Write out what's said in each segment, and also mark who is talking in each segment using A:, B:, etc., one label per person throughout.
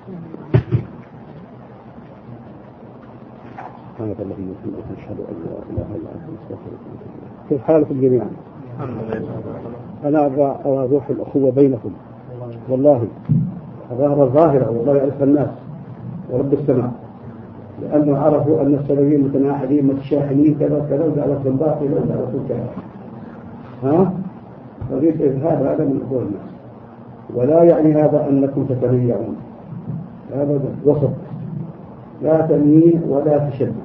A: سبحانك اللهم وبحمدك نشهد أن لا إله إلا أنت نستغفرك. كيف حالكم جميعا؟ أنا أرى روح الأخوة بينكم والله ظاهرة والله يعرف الناس ورب السماء، لأنه عرفوا أن السلفيين متناحرين متشاحنين كذا كذا ودعوة باطلة ودعوة كذا أريد إظهار هذا من أخوة الناس، ولا يعني هذا أنكم تتميعون، هذا وسط، لا تمييع ولا تشدد.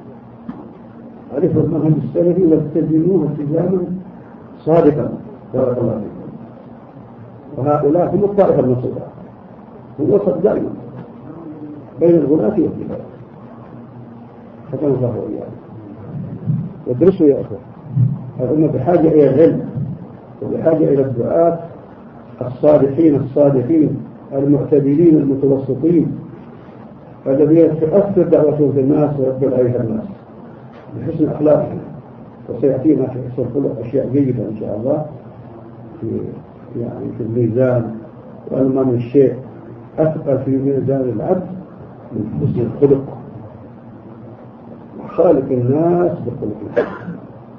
A: عرفوا المنهج السلفي والتزموه التزاما صادقا بارك الله فيكم. وهؤلاء هم الطائفة المنصورة، هم وسط دائما بين الغلاة والكفار. حكم الله وإياكم. وادرسوا يا أخوة، الأمة بحاجة إلى العلم وبحاجة إلى الدعاة الصادقين المعتدلين المتوسطين الذين تؤثر دعوتهم في الناس ويقبل عليها الناس بحسن أخلاقهم. وسيأتينا في حسن الخلق أشياء جيدة إن شاء الله في الميزان، وأن من الشيء أثقل في ميزان العبد من حسن الخلق، خالق الناس بخلق الحسن.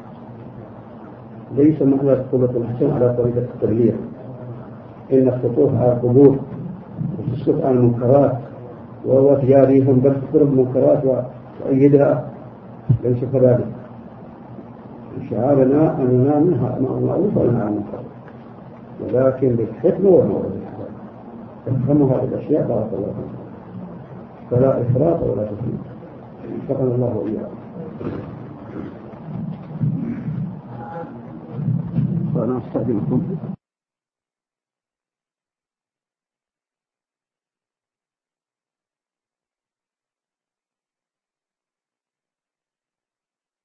A: ليس معنى الخلق الحسن على طريقة التبليغ، إن الخطوط على القبور وتسكت عن المنكرات وتجاريهم بل تضرب المنكرات وتؤيدها، ليس كذلك. شعارنا أننا منها معروف ونهى عن المنكر، ولكن بالحكمة والموعظة تفهموا هذه الأشياء بارك الله فيكم، فلا إفراط ولا تفريط. وفقنا الله وإياكم. فأنا أستأذنكم.